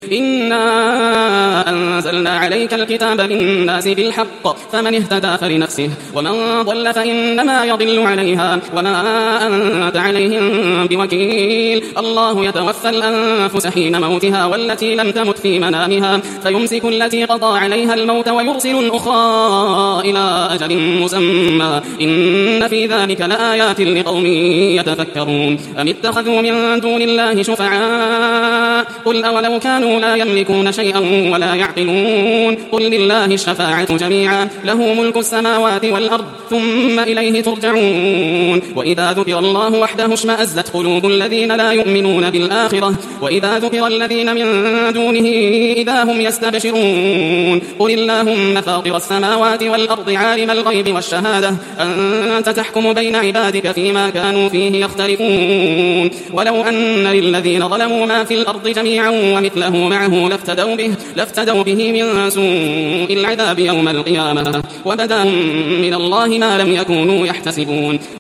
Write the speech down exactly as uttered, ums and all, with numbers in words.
إنا أنزلنا عليك الكتاب للناس بالحق فمن اهتدى فلنفسه ومن ضل فإنما يضل عليها وما أنت عليهم بوكيل الله يتوفى الأنفس حين موتها والتي لم تمت في منامها فيمسك التي قضى عليها الموت ويرسل الأخرى إلى أجل مسمى إن في ذلك لآيات لقوم يتفكرون أم اتخذوا من دون الله شفعاء قل أولو كانوا لا يملكون شيئا ولا يعقلون قل لله الشفاعة جميعا له ملك السماوات والأرض ثم إليه ترجعون وإذا ذكر الله وحده اشمأزت قلوب الذين لا يؤمنون بالآخرة وإذا ذكر الذين من دونه إذا هم يستبشرون قل اللهم فاطر السماوات والأرض عالم الغيب والشهادة أنت تحكم بين عبادك فيما كانوا فيه يختلفون ولو أن للذين ظلموا ما في الأرض جميعا ومثله معه لافتدوا به, لافتدوا به من سوء العذاب يوم القيامة وبدا من الله ما لم يكونوا يحتسبون